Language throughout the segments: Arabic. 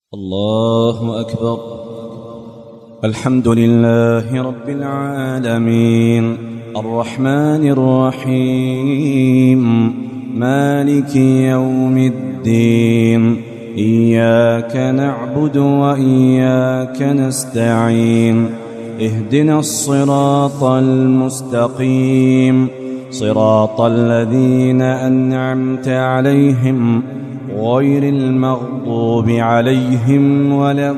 الله أكبر. الحمد لله رب العالمين الرحمن الرحيم مالك يوم الدين. إياك نعبد وإياك نستعين. اهدنا الصراط المستقيم صراط الذين أنعمت عليهم غير المغضوب عليهم ولا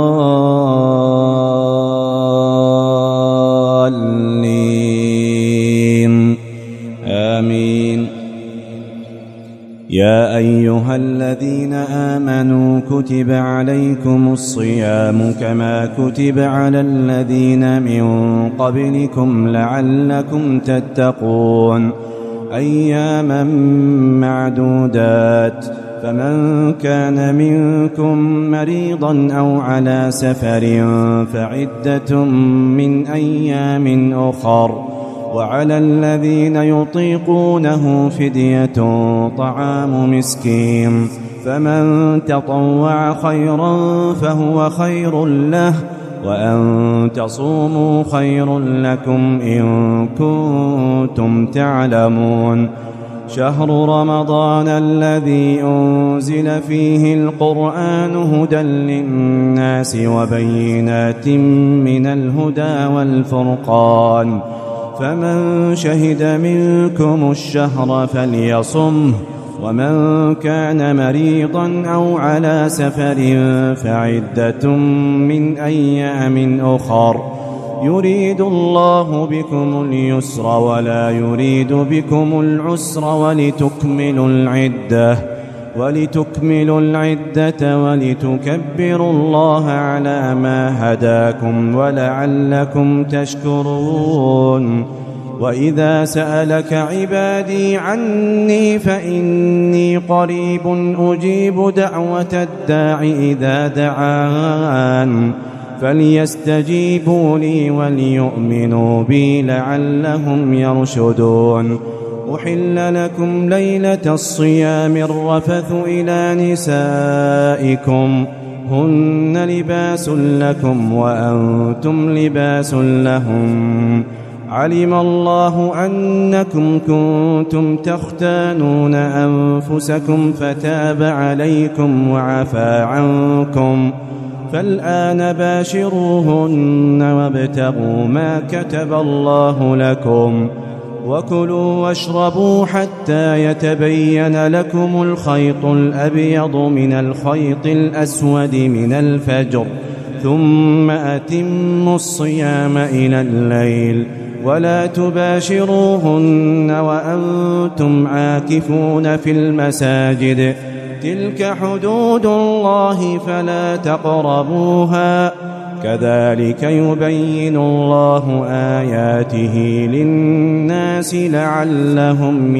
الضالين آمين. يا أيها الذين آمنوا كتب عليكم الصيام كما كتب على الذين من قبلكم لعلكم تتقون. أياما معدودات. فمن كان منكم مريضا أو على سفر فعدة من أيام أخر. وعلى الذين يطيقونه فدية طعام مسكين. فمن تطوع خيرا فهو خير له وأن تصوموا خير لكم إن كنتم تعلمون. شهر رمضان الذي أنزل فيه القرآن هدى للناس وبينات من الهدى والفرقان. فمن شهد منكم الشهر فليصمه. ومن كان مريضا أو على سفر فعدة من أيام أخر. يريد الله بكم اليسر ولا يريد بكم العسر ولتكملوا العدة ولتكبروا الله على ما هداكم ولعلكم تشكرون. وإذا سألك عبادي عني فإني قريب أجيب دعوة الداع إذا دعان فليستجيبوا لي وليؤمنوا بي لعلهم يرشدون. أحل لكم ليلة الصيام الرفث إلى نسائكم هن لباس لكم وأنتم لباس لهم. علم الله أنكم كنتم تختانون أنفسكم فتاب عليكم وعفى عنكم. فالآن باشروهن وابتغوا ما كتب الله لكم. وكلوا واشربوا حتى يتبين لكم الخيط الأبيض من الخيط الأسود من الفجر ثم أتموا الصيام إلى الليل. ولا تباشروهن وأنتم عاكفون في المساجد. تلك حدود الله فلا تقربوها. كذلك يبين الله آياته للناس لعلهم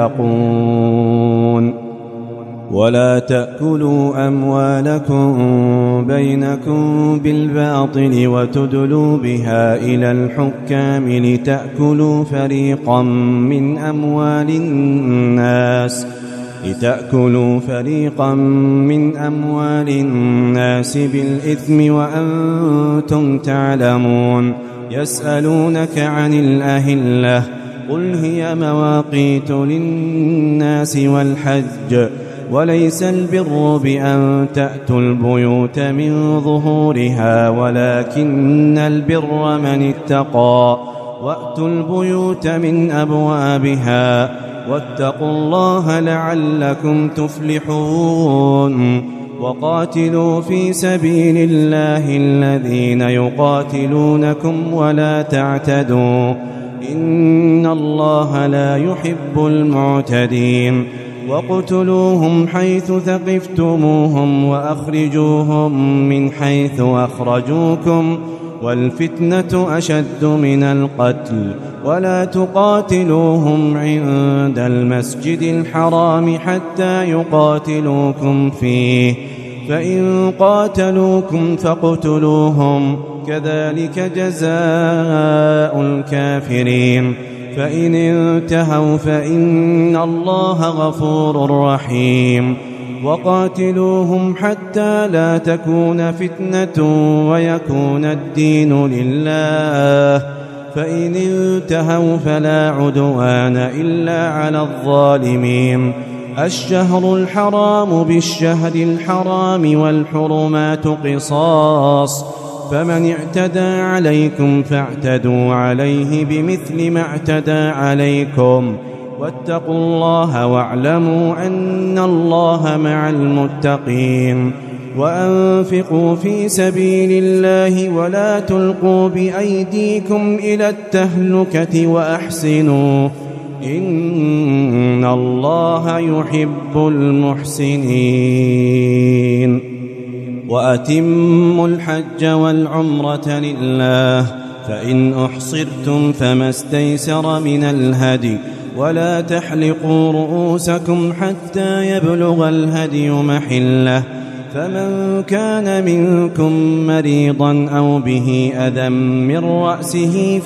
يتقون. ولا تأكلوا أموالكم بينكم بالباطل وتدلوا بها إلى الحكام لتأكلوا فريقا من أموال الناس بالإثم وأنتم تعلمون. يسألونك عن الأهلة قل هي مواقيت للناس والحج وليس البر بأن تأتوا البيوت من ظهورها ولكن البر من اتقى. وأتوا البيوت من أبوابها واتقوا الله لعلكم تفلحون. وقاتلوا في سبيل الله الذين يقاتلونكم ولا تعتدوا إن الله لا يحب المعتدين. وقتلوهم حيث ثقفتموهم وأخرجوهم من حيث أخرجوكم والفتنة أشد من القتل. ولا تقاتلوهم عند المسجد الحرام حتى يقاتلوكم فيه فإن قاتلوكم فاقتلوهم كذلك جزاء الكافرين. فإن انتهوا فإن الله غفور رحيم. وقاتلوهم حتى لا تكون فتنة ويكون الدين لله، فإن انتهوا فلا عدوان إلا على الظالمين. الشهر الحرام بالشهر الحرام والحرمات قصاص، فمن اعتدى عليكم فاعتدوا عليه بمثل ما اعتدى عليكم، واتقوا الله واعلموا أن الله مع المتقين. وأنفقوا في سبيل الله ولا تلقوا بأيديكم إلى التهلكة وأحسنوا إن الله يحب المحسنين. وأتموا الحج والعمرة لله، فإن أحصرتم فما استيسر من الهدي، ولا تحلقوا رؤوسكم حتى يبلغ الهدي محله، فمن كان منكم مريضا أو به أذى من رأسه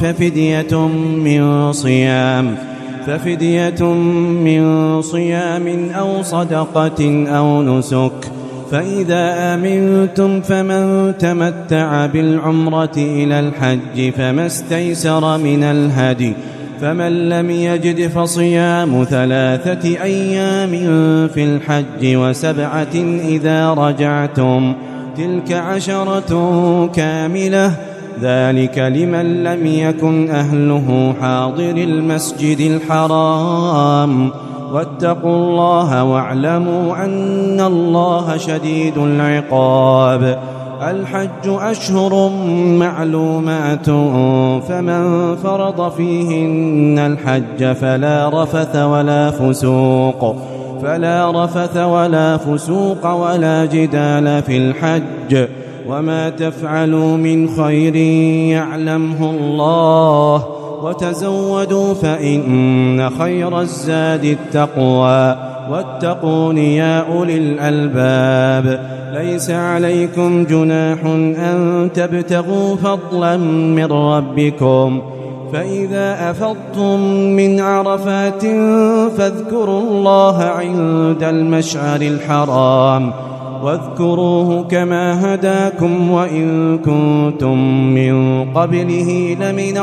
ففدية من صيام أو صدقة أو نسك. فإذا آمنتم فمن تمتع بالعمرة إلى الحج فما استيسر من الهدي، فمن لم يجد فصيام 3 أيام في الحج و7 إذا رجعتم، تلك 10 كاملة، ذلك لمن لم يكن أهله حاضر المسجد الحرام. واتقوا الله واعلموا أن الله شديد العقاب. الحج أشهر معلومات، فمن فرض فيهن الحج فلا رفث ولا فسوق ولا جدال في الحج، وما تفعلوا من خير يعلمه الله، وتزودوا فإن خير الزاد التقوى، واتقون يا أولي الألباب. ليس عليكم جناح أن تبتغوا فضلا من ربكم، فإذا أفضتم من عرفات فاذكروا الله عند المشعر الحرام، واذكروه كما هداكم وإن كنتم من قبله لمن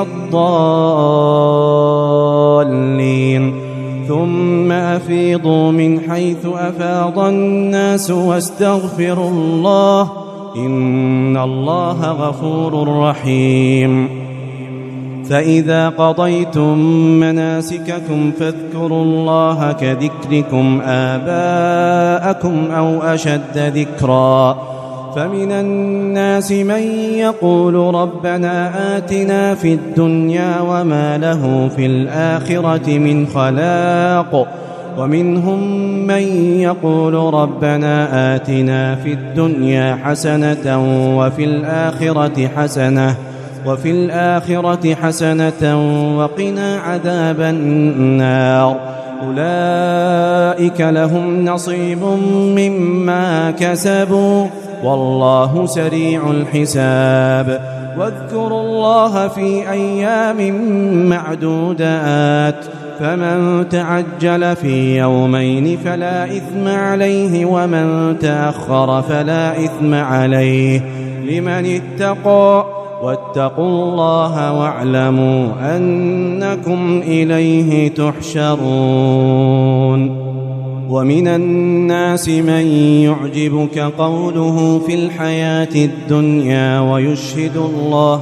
الضالين. ثم أفيضوا من حيث أفاض الناس واستغفروا الله إن الله غفور رحيم. فإذا قضيتم مناسككم فاذكروا الله كذكركم آباءكم أو أشد ذكرا. فمن الناس من يقول ربنا آتنا في الدنيا وما له في الآخرة من خلاق، ومنهم من يقول ربنا آتنا في الدنيا حسنة وفي الآخرة حسنة وقنا عذاب النار. أولئك لهم نصيب مما كسبوا والله سريع الحساب. واذكروا الله في أيام معدودات، فمن تعجل في يومين فلا إثم عليه، ومن تأخر فلا إثم عليه لمن اتقى. واتقوا الله واعلموا أنكم إليه تحشرون. ومن الناس من يعجبك قوله في الحياة الدنيا ويشهد الله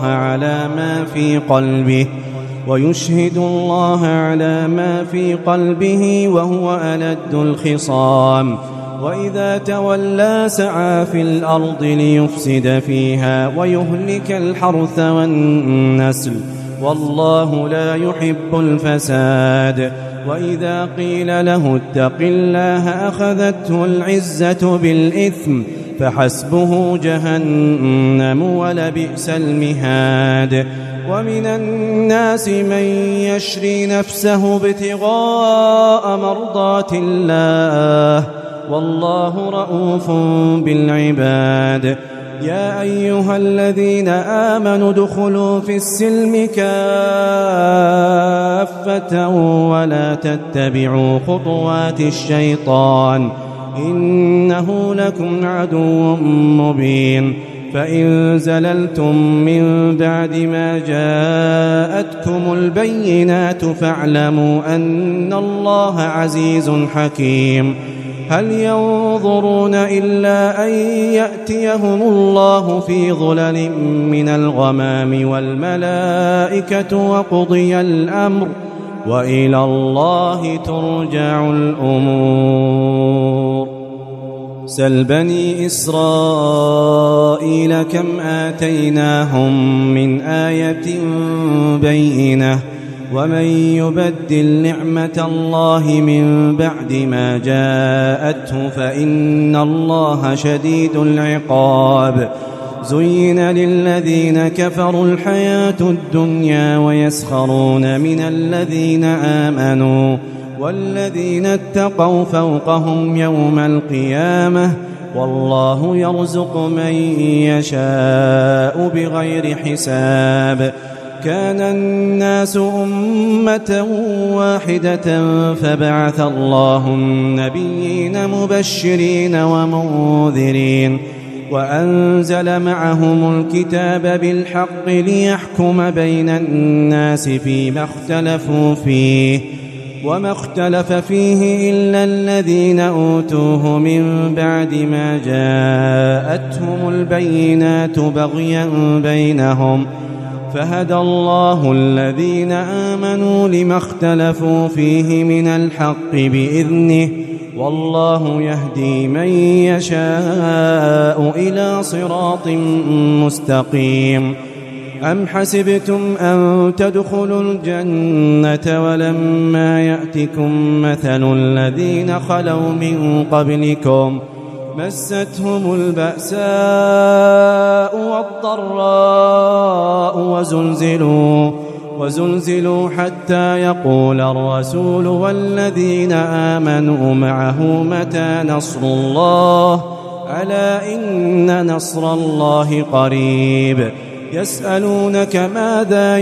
على ما في قلبه وهو ألد الخصام. وإذا تولى سعى في الأرض ليفسد فيها ويهلك الحرث والنسل والله لا يحب الفساد. وإذا قيل له اتق الله أخذته العزة بالإثم فحسبه جهنم ولبئس المهاد. ومن الناس من يشري نفسه ابتغاء مرضات الله والله رؤوف بالعباد. يا أيها الذين آمنوا ادخلوا في السلم كافة ولا تتبعوا خطوات الشيطان إنه لكم عدو مبين فإن زللتم من بعد ما جاءتكم البينات فاعلموا أن الله عزيز حكيم هل ينظرون إلا أن يأتيهم الله في ظلل من الغمام والملائكة وقضي الأمر وإلى الله ترجع الأمور سل بني إسرائيل كم آتيناهم من آية بينة ومن يبدل نعمة الله من بعد ما جاءته فإن الله شديد العقاب زين للذين كفروا الحياة الدنيا ويسخرون من الذين آمنوا والذين اتقوا فوقهم يوم القيامة والله يرزق من يشاء بغير حساب كان الناس أمة واحدة فبعث الله النبيين مبشرين ومنذرين وأنزل معهم الكتاب بالحق ليحكم بين الناس فيما اختلفوا فيه وما اختلف فيه إلا الذين أوتوه من بعد ما جاءتهم البينات بغيا بينهم فهدى الله الذين آمنوا لما اختلفوا فيه من الحق بإذنه والله يهدي من يشاء إلى صراط مستقيم أم حسبتم أن تدخلوا الجنة ولما يأتكم مثل الذين خلوا من قبلكم مستهم البأساء والضراء وزلزلوا حتى يقول الرسول والذين آمنوا معه متى نصر الله ألا إن نصر الله قريب يسألونك ماذا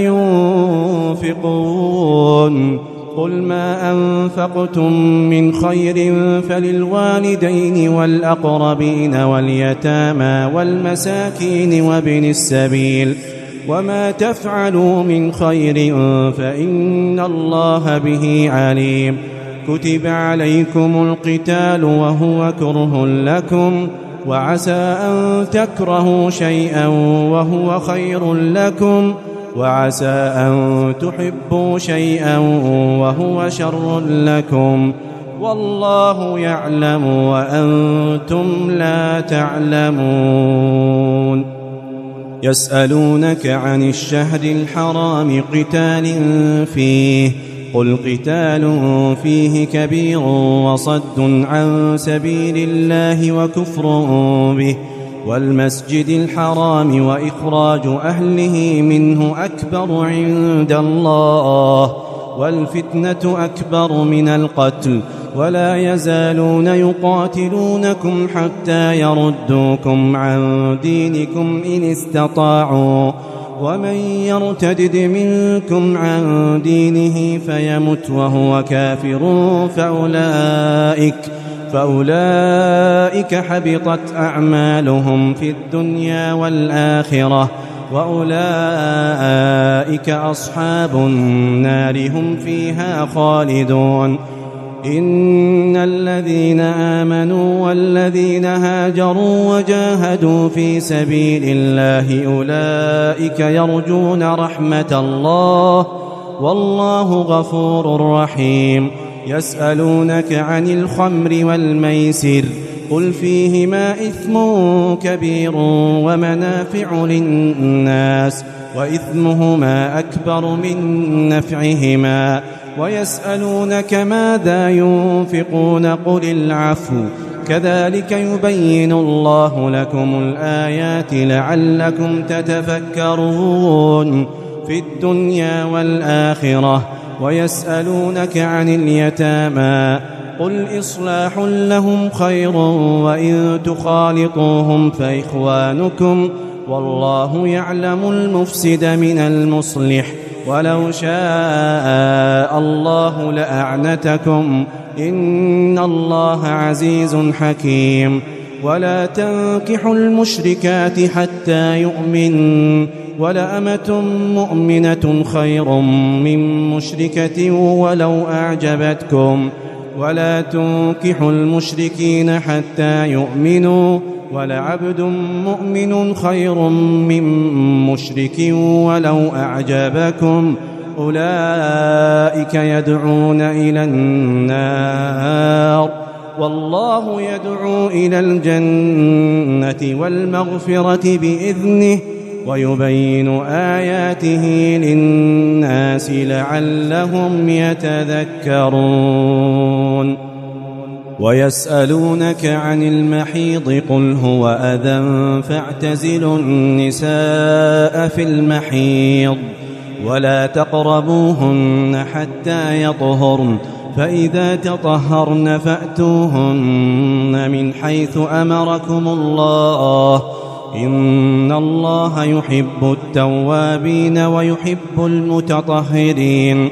ينفقون قل ما أنفقتم من خير فللوالدين والأقربين واليتامى والمساكين وابن السبيل وما تفعلوا من خير فإن الله به عليم كتب عليكم القتال وهو كره لكم وعسى أن تكرهوا شيئا وهو خير لكم وعسى أن تحبوا شيئا وهو شر لكم والله يعلم وأنتم لا تعلمون يسألونك عن الشهر الحرام قتال فيه قل قتال فيه كبير وصد عن سبيل الله وكفر به والمسجد الحرام وإخراج أهله منه أكبر عند الله والفتنة أكبر من القتل ولا يزالون يقاتلونكم حتى يردوكم عن دينكم إن استطاعوا ومن يرتدد منكم عن دينه فيمت وهو كافر فأولئك حبطت أعمالهم في الدنيا والآخرة وأولئك أصحاب النار هم فيها خالدون إن الذين آمنوا والذين هاجروا وجاهدوا في سبيل الله أولئك يرجون رحمة الله والله غفور رحيم يسألونك عن الخمر والميسر قل فيهما إثم كبير ومنافع للناس وإثمهما أكبر من نفعهما ويسألونك ماذا ينفقون قل العفو كذلك يبين الله لكم الآيات لعلكم تتفكرون في الدنيا والآخرة ويسألونك عن اليتامى قل إصلاح لهم خير وإن تخالطوهم فإخوانكم والله يعلم المفسد من المصلح ولو شاء الله لأعنتكم إن الله عزيز حكيم. ولا تنكحوا المشركات حتى يؤمنوا، ولأمة مؤمنة خير من مشركة ولو أعجبتكم. ولا تنكحوا المشركين حتى يؤمنوا، ولعبد مؤمن خير من مشرك ولو أعجبكم. أولئك يدعون إلى النار، والله يدعو إلى الجنة والمغفرة بإذنه، ويبين آياته للناس لعلهم يتذكرون. ويسألونك عن المحيض قل هو أذى فاعتزلوا النساء في المحيض ولا تقربوهن حتى يطهرن، فإذا تطهرن فأتوهن من حيث أمركم الله، إن الله يحب التوابين ويحب المتطهرين.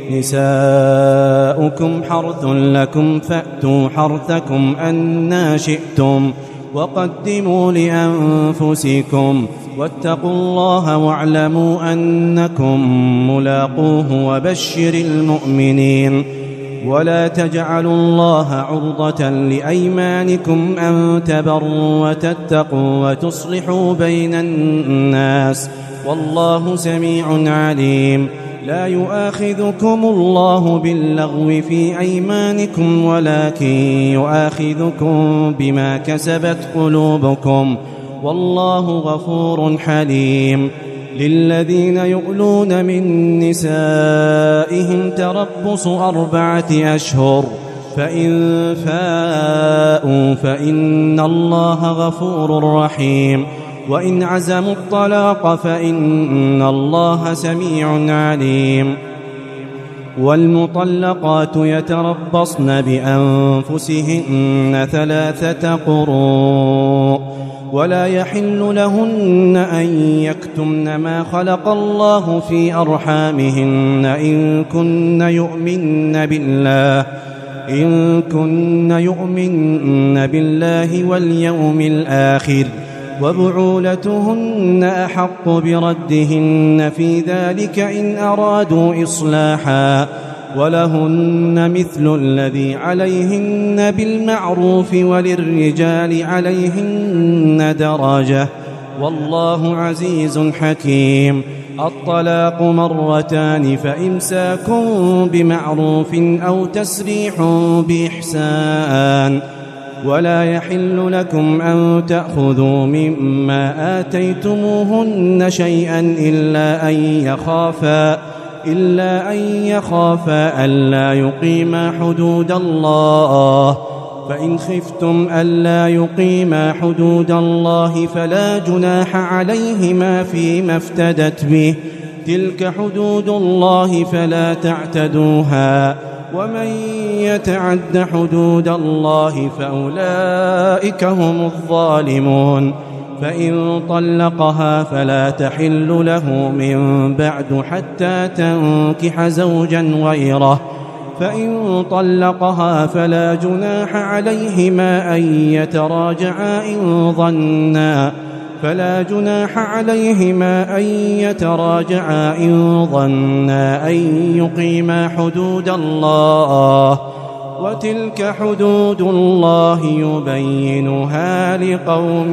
نساؤكم حرث لكم فأتوا حرثكم أنى شئتم، وقدموا لأنفسكم، واتقوا الله واعلموا أنكم ملاقوه، وبشر المؤمنين. ولا تجعلوا الله عرضة لأيمانكم أن تبروا وتتقوا وتصلحوا بين الناس، والله سميع عليم. لا يؤاخذكم الله باللغو في أيمانكم، ولكن يؤاخذكم بما كسبت قلوبكم، والله غفور حليم. للذين يؤلون من نسائهم تربص 4 أشهر، فإن فاءوا فإن الله غفور رحيم، وإن عزموا الطلاق فإن الله سميع عليم. والمطلقات يتربصن بأنفسهن 3 قروء، ولا يحل لهن أن يكتمن ما خلق الله في أرحامهن إن كن يؤمن بالله واليوم الآخر، وبعولتهن أحق بردهن في ذلك إن أرادوا إصلاحا، ولهن مثل الذي عليهن بالمعروف، وللرجال عليهن درجة، والله عزيز حكيم. الطلاق 2، فإمساك بمعروف أو تسريح بإحسان. ولا يحل لكم أن تأخذوا مما آتيتموهن شيئا إلا أن يخافا ألا يقيما حدود الله، فإن خفتم ألا يقيما حدود الله فلا جناح عليهما فيما افتدت به، تلك حدود الله فلا تعتدوها، ومن يتعد حدود الله فأولئك هم الظالمون. فإن طلقها فلا تحل له من بعد حتى تنكح زوجا غيره، فإن طلقها فلا جناح عليهما أن يتراجعا إن ظنا أن يقيما حدود الله، وتلك حدود الله يبينها لقوم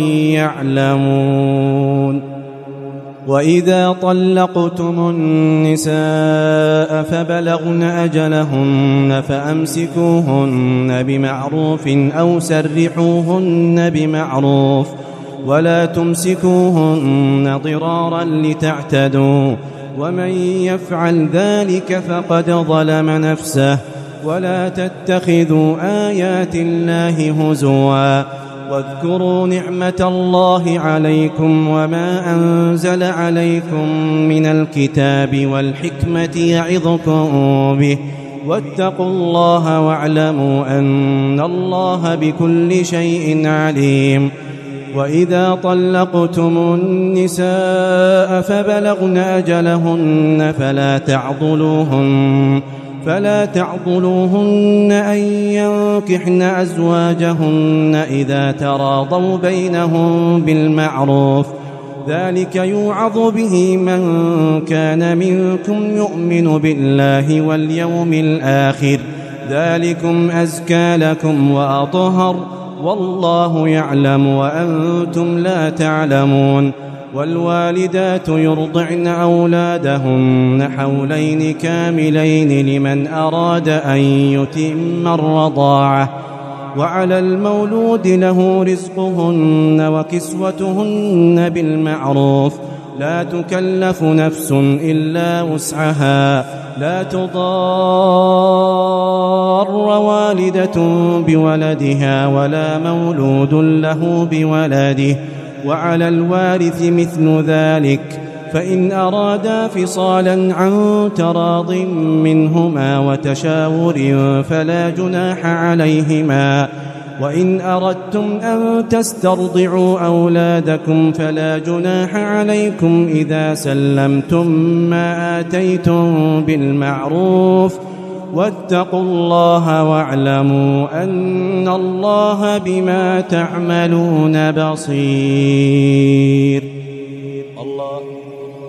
يعلمون. وإذا طلقتم النساء فبلغن أجلهن فأمسكوهن بمعروف أو سرحوهن بمعروف، ولا تمسكوهن ضرارا لتعتدوا، ومن يفعل ذلك فقد ظلم نفسه. ولا تتخذوا آيات الله هزوا، واذكروا نعمة الله عليكم وما أنزل عليكم من الكتاب والحكمة يعظكم به، واتقوا الله واعلموا أن الله بكل شيء عليم. وإذا طلقتم النساء فبلغن أجلهن فلا تعضلوهن أن ينكحن أزواجهن إذا تراضوا بينهم بالمعروف، ذلك يوعظ به من كان منكم يؤمن بالله واليوم الآخر، ذلكم أزكى لكم وأطهر، والله يعلم وأنتم لا تعلمون. والوالدات يرضعن أولادهن حولين كاملين لمن أراد أن يتم الرضاعة، وعلى المولود له رزقهن وكسوتهن بالمعروف، لا تكلف نفس إلا وسعها، لا تضار والدة بولدها ولا مولود له بولده، وعلى الوارث مثل ذلك، فإن أرادا فصالا عن تراض منهما وتشاور فلا جناح عليهما، وإن أردتم أن تسترضعوا أولادكم فلا جناح عليكم إذا سلمتم ما آتيتم بالمعروف، واتقوا الله واعلموا أن الله بما تعملون بصير. الله